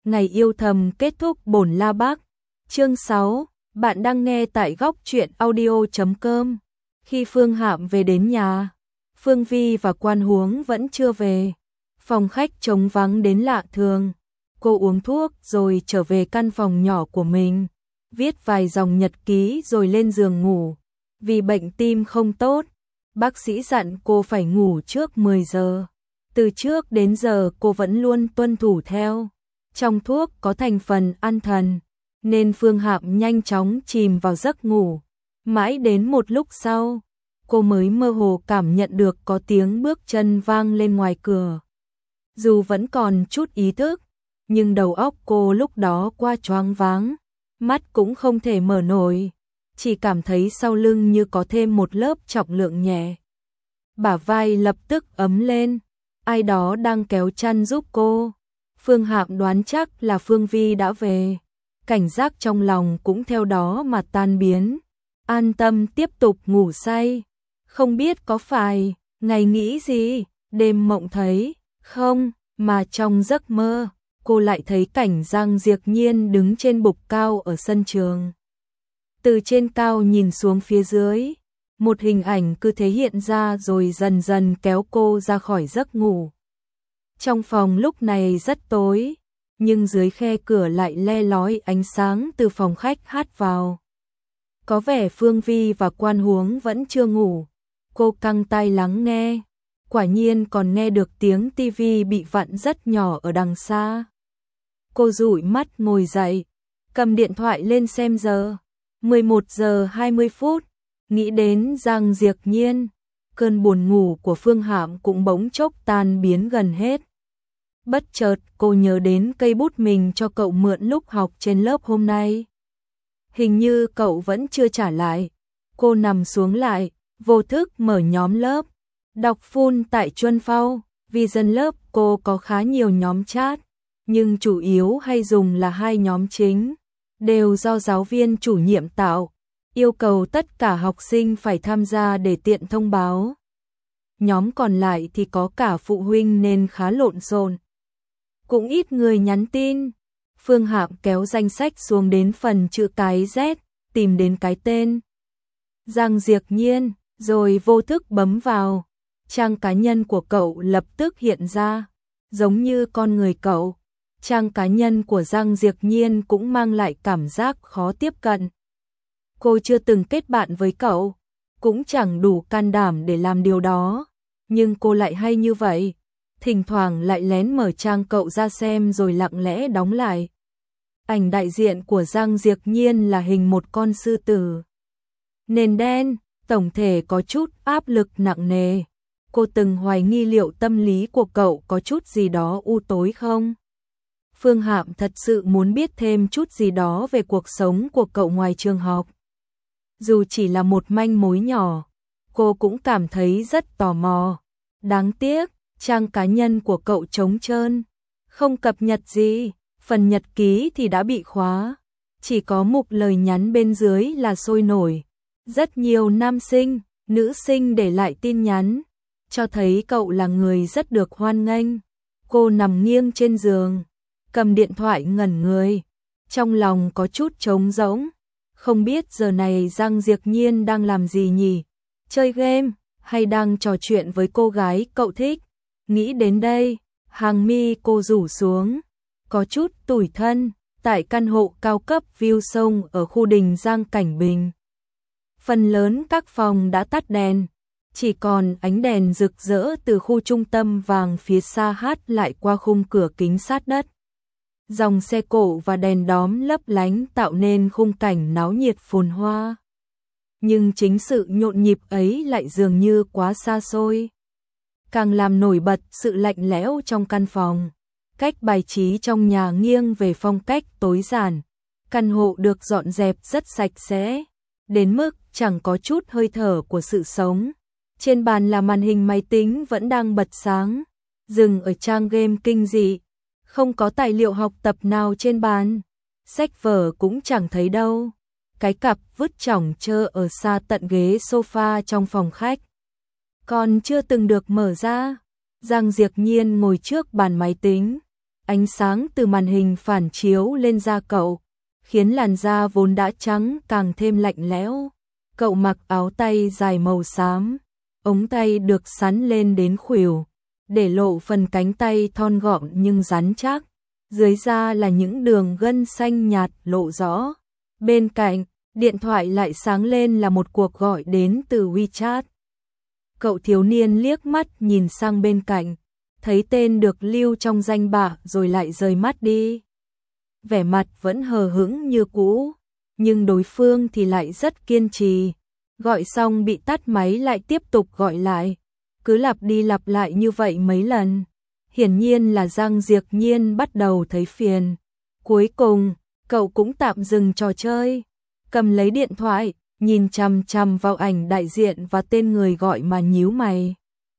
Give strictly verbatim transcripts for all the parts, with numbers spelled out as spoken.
Ngày yêu thầm kết thúc bổn la bác. Chương sáu, bạn đang nghe tại góc truyện audio chấm com. Khi Phương Hạm về đến nhà, Phương Vi và Quan Huống vẫn chưa về. Phòng khách trống vắng đến lạ thường. Cô uống thuốc rồi trở về căn phòng nhỏ của mình, viết vài dòng nhật ký rồi lên giường ngủ. Vì bệnh tim không tốt, bác sĩ dặn cô phải ngủ trước mười giờ. Từ trước đến giờ cô vẫn luôn tuân thủ theo. Trong thuốc có thành phần an thần, nên Phương Hạm nhanh chóng chìm vào giấc ngủ. Mãi đến một lúc sau, cô mới mơ hồ cảm nhận được có tiếng bước chân vang lên ngoài cửa. Dù vẫn còn chút ý thức, nhưng đầu óc cô lúc đó qua choáng váng, mắt cũng không thể mở nổi, chỉ cảm thấy sau lưng như có thêm một lớp trọng lượng nhẹ. Bả vai lập tức ấm lên, ai đó đang kéo chăn giúp cô. Phương Hạm đoán chắc là Phương Vi đã về, cảnh giác trong lòng cũng theo đó mà tan biến, an tâm tiếp tục ngủ say. Không biết có phải ngày nghĩ gì, đêm mộng thấy không, mà trong giấc mơ, cô lại thấy cảnh Giang Diệc Nhiên đứng trên bục cao ở sân trường. Từ trên cao nhìn xuống phía dưới, một hình ảnh cứ thế hiện ra rồi dần dần kéo cô ra khỏi giấc ngủ. Trong phòng lúc này rất tối, nhưng dưới khe cửa lại le lói ánh sáng từ phòng khách hát vào. Có vẻ Phương Vi và Quan Huống vẫn chưa ngủ. Cô căng tai lắng nghe, quả nhiên còn nghe được tiếng tivi bị vặn rất nhỏ ở đằng xa. Cô dụi mắt ngồi dậy, cầm điện thoại lên xem giờ. mười một giờ hai mươi phút, nghĩ đến Giang Diệc Nhiên, cơn buồn ngủ của Phương Hạm cũng bỗng chốc tan biến gần hết. Bất chợt cô nhớ đến cây bút mình cho cậu mượn lúc học trên lớp hôm nay. Hình như cậu vẫn chưa trả lại. Cô nằm xuống lại, vô thức mở nhóm lớp. Đọc full tại Chuân Phao, vì dân lớp cô có khá nhiều nhóm chat, nhưng chủ yếu hay dùng là hai nhóm chính, đều do giáo viên chủ nhiệm tạo, yêu cầu tất cả học sinh phải tham gia để tiện thông báo. Nhóm còn lại thì có cả phụ huynh nên khá lộn xộn, cũng ít người nhắn tin. Phương Hạm kéo danh sách xuống đến phần chữ cái Z, tìm đến cái tên Giang Diệc Nhiên, rồi vô thức bấm vào. Trang cá nhân của cậu lập tức hiện ra, giống như con người cậu. Trang cá nhân của Giang Diệc Nhiên cũng mang lại cảm giác khó tiếp cận. Cô chưa từng kết bạn với cậu, cũng chẳng đủ can đảm để làm điều đó, nhưng cô lại hay như vậy. Thỉnh thoảng lại lén mở trang cậu ra xem rồi lặng lẽ đóng lại. Ảnh đại diện của Giang Diệc Nhiên là hình một con sư tử. Nền đen, tổng thể có chút áp lực nặng nề. Cô từng hoài nghi liệu tâm lý của cậu có chút gì đó u tối không? Phương Hạm thật sự muốn biết thêm chút gì đó về cuộc sống của cậu ngoài trường học. Dù chỉ là một manh mối nhỏ, cô cũng cảm thấy rất tò mò. Đáng tiếc, trang cá nhân của cậu trống trơn, không cập nhật gì, phần nhật ký thì đã bị khóa. Chỉ có mục lời nhắn bên dưới là sôi nổi. Rất nhiều nam sinh, nữ sinh để lại tin nhắn, cho thấy cậu là người rất được hoan nghênh. Cô nằm nghiêng trên giường, cầm điện thoại ngẩn người, trong lòng có chút trống rỗng. Không biết giờ này Giang Diệc Nhiên đang làm gì nhỉ? Chơi game, hay đang trò chuyện với cô gái cậu thích? Nghĩ đến đây, hàng mi cô rủ xuống, có chút tủi thân, tại căn hộ cao cấp view sông ở khu đình Giang Cảnh Bình. Phần lớn các phòng đã tắt đèn, chỉ còn ánh đèn rực rỡ từ khu trung tâm vàng phía xa hát lại qua khung cửa kính sát đất. Dòng xe cộ và đèn đóm lấp lánh tạo nên khung cảnh náo nhiệt phồn hoa. Nhưng chính sự nhộn nhịp ấy lại dường như quá xa xôi, càng làm nổi bật sự lạnh lẽo trong căn phòng. Cách bài trí trong nhà nghiêng về phong cách tối giản, căn hộ được dọn dẹp rất sạch sẽ, đến mức chẳng có chút hơi thở của sự sống. Trên bàn là màn hình máy tính vẫn đang bật sáng, dừng ở trang game kinh dị, không có tài liệu học tập nào trên bàn, sách vở cũng chẳng thấy đâu. Cái cặp vứt chỏng chơ ở xa tận ghế sofa trong phòng khách, còn chưa từng được mở ra. Giang Diệc Nhiên ngồi trước bàn máy tính, Ánh sáng từ màn hình phản chiếu lên da cậu, khiến làn da vốn đã trắng càng thêm lạnh lẽo. Cậu mặc áo tay dài màu xám, ống tay được sắn lên đến khuỷu, để lộ phần cánh tay thon gọn nhưng rắn chắc. Dưới da là những đường gân xanh nhạt lộ rõ. Bên cạnh, điện thoại lại sáng lên là một cuộc gọi đến từ WeChat. Cậu thiếu niên liếc mắt nhìn sang bên cạnh, thấy tên được lưu trong danh bạ rồi lại rời mắt đi. Vẻ mặt vẫn hờ hững như cũ, nhưng đối phương thì lại rất kiên trì. Gọi xong bị tắt máy lại tiếp tục gọi lại, cứ lặp đi lặp lại như vậy mấy lần. Hiển nhiên là Giang Diệc Nhiên bắt đầu thấy phiền. Cuối cùng, cậu cũng tạm dừng trò chơi, cầm lấy điện thoại, nhìn chằm chằm vào ảnh đại diện và tên người gọi mà nhíu mày.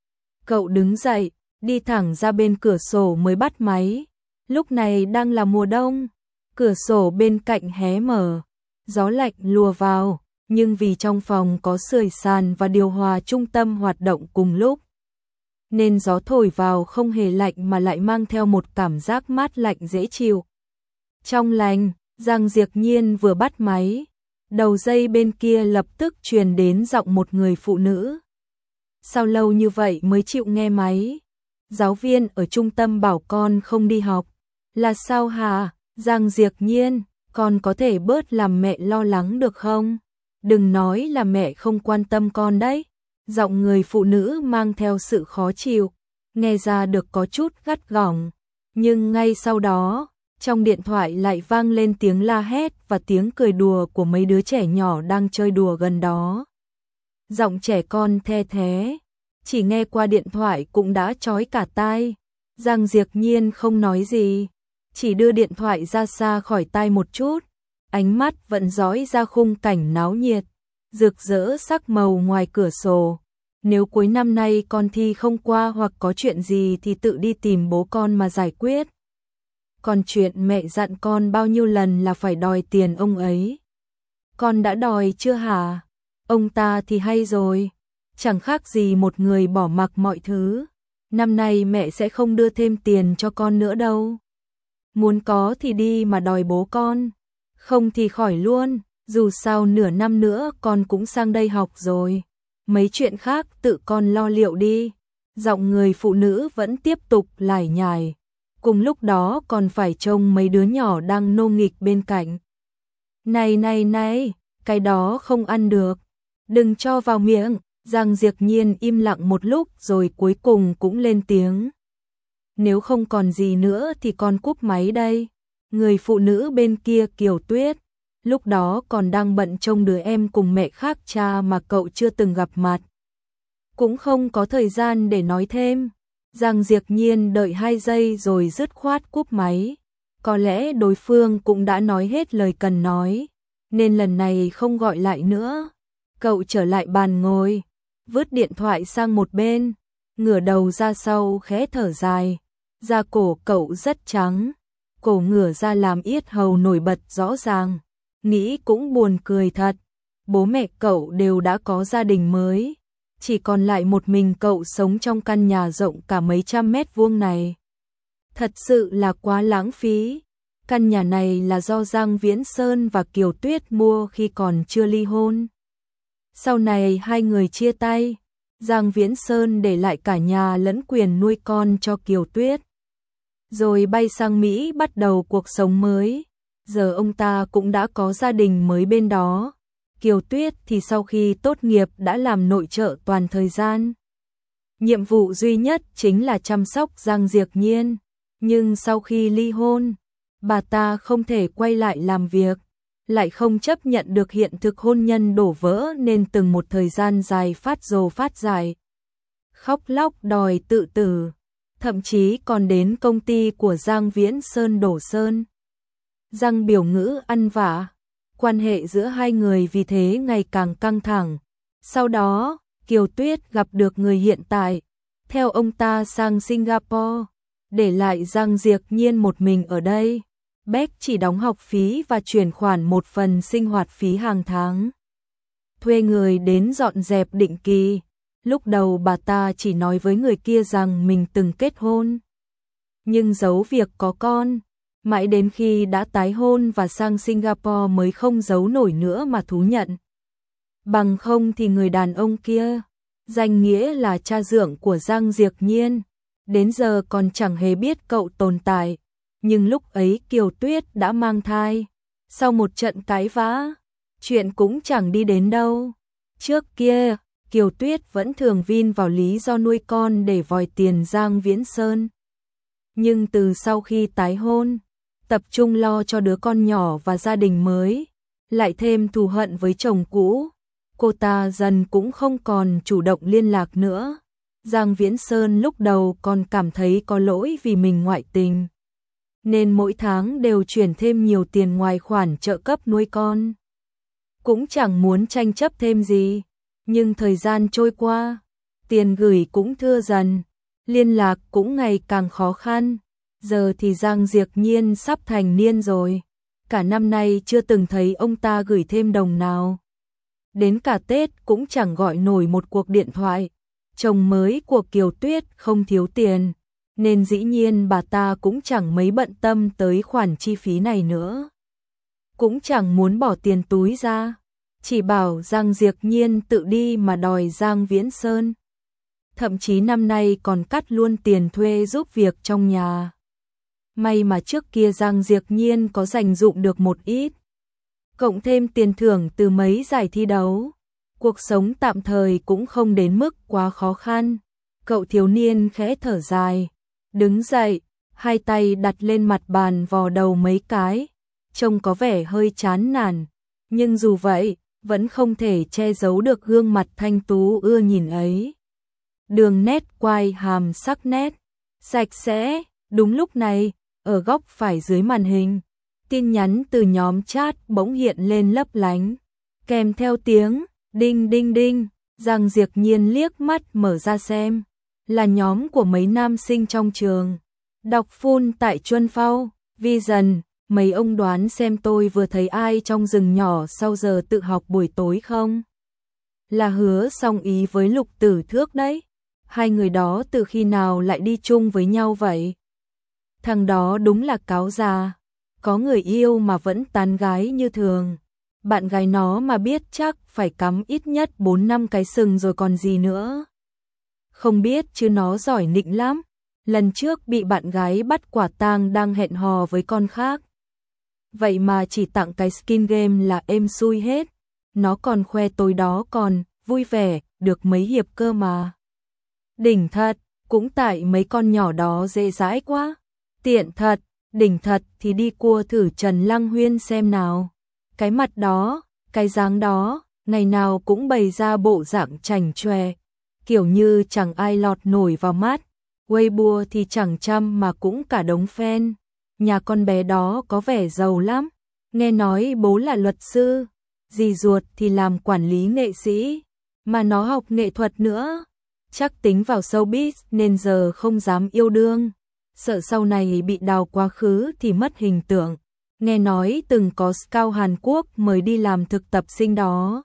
Cậu đứng dậy, đi thẳng ra bên cửa sổ mới bắt máy. Lúc này đang là mùa đông, cửa sổ bên cạnh hé mở, gió lạnh lùa vào, nhưng vì trong phòng có sưởi sàn và điều hòa trung tâm hoạt động cùng lúc, nên gió thổi vào không hề lạnh mà lại mang theo một cảm giác mát lạnh dễ chịu. Trong lành, Giang Diệc Nhiên vừa bắt máy, đầu dây bên kia lập tức truyền đến giọng một người phụ nữ. Sao lâu như vậy mới chịu nghe máy? Giáo viên ở trung tâm bảo con không đi học. Là sao hả? Giang Diệc Nhiên, con có thể bớt làm mẹ lo lắng được không? Đừng nói là mẹ không quan tâm con đấy. Giọng người phụ nữ mang theo sự khó chịu, nghe ra được có chút gắt gỏng. Nhưng ngay sau đó, trong điện thoại lại vang lên tiếng la hét và tiếng cười đùa của mấy đứa trẻ nhỏ đang chơi đùa gần đó. Giọng trẻ con the thé, chỉ nghe qua điện thoại cũng đã chói cả tai. Giang Diệc Nhiên không nói gì, chỉ đưa điện thoại ra xa khỏi tai một chút, ánh mắt vẫn dõi ra khung cảnh náo nhiệt, rực rỡ sắc màu ngoài cửa sổ. Nếu cuối năm nay con thi không qua hoặc có chuyện gì thì tự đi tìm bố con mà giải quyết. Còn chuyện mẹ dặn con bao nhiêu lần là phải đòi tiền ông ấy. Con đã đòi chưa hả? Ông ta thì hay rồi, chẳng khác gì một người bỏ mặc mọi thứ. Năm nay mẹ sẽ không đưa thêm tiền cho con nữa đâu. Muốn có thì đi mà đòi bố con, không thì khỏi luôn, dù sao nửa năm nữa con cũng sang đây học rồi. Mấy chuyện khác tự con lo liệu đi. Giọng người phụ nữ vẫn tiếp tục lải nhải, cùng lúc đó còn phải trông mấy đứa nhỏ đang nô nghịch bên cạnh. Này này này, cái đó không ăn được, đừng cho vào miệng. Giang Diệc Nhiên im lặng một lúc rồi cuối cùng cũng lên tiếng. Nếu không còn gì nữa thì con cúp máy đây. Người phụ nữ bên kia Kiều Tuyết, lúc đó còn đang bận trông đứa em cùng mẹ khác cha mà cậu chưa từng gặp mặt. Cũng không có thời gian để nói thêm. Giang Diệc Nhiên đợi hai giây rồi dứt khoát cúp máy. Có lẽ đối phương cũng đã nói hết lời cần nói, nên lần này không gọi lại nữa. Cậu trở lại bàn ngồi, vứt điện thoại sang một bên, ngửa đầu ra sau khẽ thở dài. Da cổ cậu rất trắng, cổ ngửa ra làm yết hầu nổi bật rõ ràng. Nghĩ cũng buồn cười thật, bố mẹ cậu đều đã có gia đình mới, chỉ còn lại một mình cậu sống trong căn nhà rộng cả mấy trăm mét vuông này. Thật sự là quá lãng phí. Căn nhà này là do Giang Viễn Sơn và Kiều Tuyết mua khi còn chưa ly hôn. Sau này hai người chia tay, Giang Viễn Sơn để lại cả nhà lẫn quyền nuôi con cho Kiều Tuyết, rồi bay sang Mỹ bắt đầu cuộc sống mới. Giờ ông ta cũng đã có gia đình mới bên đó. Kiều Tuyết thì sau khi tốt nghiệp đã làm nội trợ toàn thời gian. Nhiệm vụ duy nhất chính là chăm sóc Giang Diệc Nhiên. Nhưng sau khi ly hôn, bà ta không thể quay lại làm việc, lại không chấp nhận được hiện thực hôn nhân đổ vỡ nên từng một thời gian dài phát rồ phát dài. Khóc lóc đòi tự tử, thậm chí còn đến công ty của Giang Viễn Sơn đổ sơn. Giang biểu ngữ ăn vạ, quan hệ giữa hai người vì thế ngày càng căng thẳng. Sau đó, Kiều Tuyết gặp được người hiện tại, theo ông ta sang Singapore, để lại Giang Diệc Nhiên một mình ở đây. Beck chỉ đóng học phí và chuyển khoản một phần sinh hoạt phí hàng tháng. Thuê người đến dọn dẹp định kỳ. Lúc đầu bà ta chỉ nói với người kia rằng mình từng kết hôn. nhưng giấu việc có con. Mãi đến khi đã tái hôn và sang Singapore mới không giấu nổi nữa mà thú nhận. Bằng không thì người đàn ông kia, danh nghĩa là cha dượng của Giang Diệc Nhiên, đến giờ còn chẳng hề biết cậu tồn tại. Nhưng lúc ấy Kiều Tuyết đã mang thai. Sau một trận cãi vã, chuyện cũng chẳng đi đến đâu. Trước kia, Kiều Tuyết vẫn thường vin vào lý do nuôi con để vòi tiền Giang Viễn Sơn. Nhưng từ sau khi tái hôn, tập trung lo cho đứa con nhỏ và gia đình mới, lại thêm thù hận với chồng cũ, cô ta dần cũng không còn chủ động liên lạc nữa. Giang Viễn Sơn lúc đầu còn cảm thấy có lỗi vì mình ngoại tình, nên mỗi tháng đều chuyển thêm nhiều tiền ngoài khoản trợ cấp nuôi con. Cũng chẳng muốn tranh chấp thêm gì, nhưng thời gian trôi qua, tiền gửi cũng thưa dần, liên lạc cũng ngày càng khó khăn. Giờ thì Giang Diệc Nhiên sắp thành niên rồi, cả năm nay chưa từng thấy ông ta gửi thêm đồng nào. Đến cả Tết cũng chẳng gọi nổi một cuộc điện thoại. Chồng mới của Kiều Tuyết không thiếu tiền, nên dĩ nhiên bà ta cũng chẳng mấy bận tâm tới khoản chi phí này nữa. Cũng chẳng muốn bỏ tiền túi ra, chỉ bảo Giang Diệc Nhiên tự đi mà đòi Giang Viễn Sơn. Thậm chí năm nay còn cắt luôn tiền thuê giúp việc trong nhà. May mà trước kia Giang Diệc Nhiên có dành dụm được một ít, cộng thêm tiền thưởng từ mấy giải thi đấu, cuộc sống tạm thời cũng không đến mức quá khó khăn. Cậu thiếu niên khẽ thở dài, đứng dậy, hai tay đặt lên mặt bàn vò đầu mấy cái, trông có vẻ hơi chán nản, nhưng dù vậy, vẫn không thể che giấu được gương mặt thanh tú ưa nhìn ấy. Đường nét quai hàm sắc nét, sạch sẽ. Đúng lúc này, ở góc phải dưới màn hình, tin nhắn từ nhóm chat bỗng hiện lên lấp lánh, kèm theo tiếng đinh đinh đinh. Giang Diệc Nhiên liếc mắt mở ra xem, là nhóm của mấy nam sinh trong trường. Đọc full tại Chuân Phao, Vision, mấy ông đoán xem tôi vừa thấy ai trong rừng nhỏ sau giờ tự học buổi tối không? Là Hứa Song Ý với Lục Tử Thước đấy. Hai người đó từ khi nào lại đi chung với nhau vậy? Thằng đó đúng là cáo già, có người yêu mà vẫn tán gái như thường. Bạn gái nó mà biết chắc phải cắm ít nhất bốn năm cái sừng rồi còn gì nữa. Không biết chứ nó giỏi nịnh lắm. Lần trước bị bạn gái bắt quả tang đang hẹn hò với con khác. Vậy mà chỉ tặng cái skin game là êm xuôi hết. Nó còn khoe tối đó còn vui vẻ được mấy hiệp cơ mà. Đỉnh thật, cũng tại mấy con nhỏ đó dễ dãi quá. Tiện thật, đỉnh thật thì đi cua thử Trần Lăng Huyên xem nào. Cái mặt đó, cái dáng đó, ngày nào cũng bày ra bộ dạng chảnh chòe, kiểu như chẳng ai lọt nổi vào mắt. Weibo thì chẳng trăm mà cũng cả đống fan. Nhà con bé đó có vẻ giàu lắm, nghe nói bố là luật sư, dì ruột thì làm quản lý nghệ sĩ, mà nó học nghệ thuật nữa. Chắc tính vào showbiz nên giờ không dám yêu đương, sợ sau này bị đào quá khứ thì mất hình tượng. Nghe nói từng có scout Hàn Quốc mời đi làm thực tập sinh đó.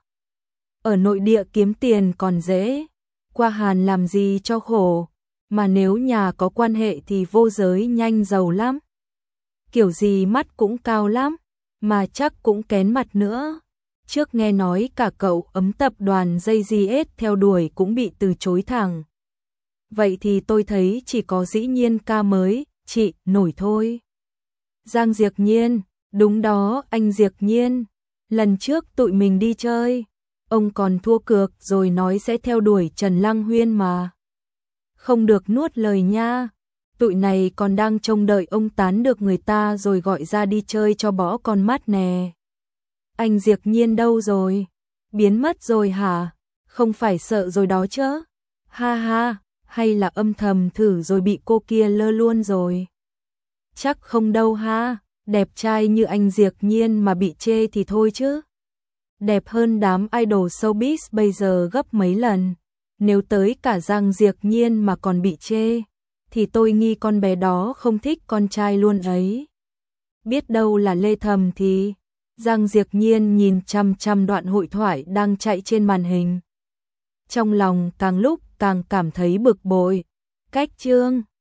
Ở nội địa kiếm tiền còn dễ, qua Hàn làm gì cho khổ, mà nếu nhà có quan hệ thì vô giới nhanh giàu lắm. Kiểu gì mắt cũng cao lắm, mà chắc cũng kén mặt nữa. Trước nghe nói cả cậu ấm tập đoàn gi gi ét theo đuổi cũng bị từ chối thẳng. Vậy thì tôi thấy chỉ có Dĩ Nhiên ca mới, chị, nổi thôi. Giang Diệc Nhiên, đúng đó anh Diệc Nhiên. Lần trước tụi mình đi chơi, ông còn thua cược rồi nói sẽ theo đuổi Trần Lăng Huyên mà. Không được nuốt lời nha. Tụi này còn đang trông đợi ông tán được người ta rồi gọi ra đi chơi cho bỏ con mắt nè. Anh Diệc Nhiên đâu rồi? Biến mất rồi hả? Không phải sợ rồi đó chứ? Ha ha, hay là âm thầm thử rồi bị cô kia lơ luôn rồi? Chắc không đâu ha, đẹp trai như anh Diệc Nhiên mà bị chê thì thôi chứ. Đẹp hơn đám idol showbiz bây giờ gấp mấy lần. Nếu tới cả Giang Diệc Nhiên mà còn bị chê, thì tôi nghi con bé đó không thích con trai luôn ấy. Biết đâu là Lê Thầm thì... Giang Diệc Nhiên nhìn chăm chăm đoạn hội thoại đang chạy trên màn hình. Trong lòng càng lúc càng cảm thấy bực bội. Cách chương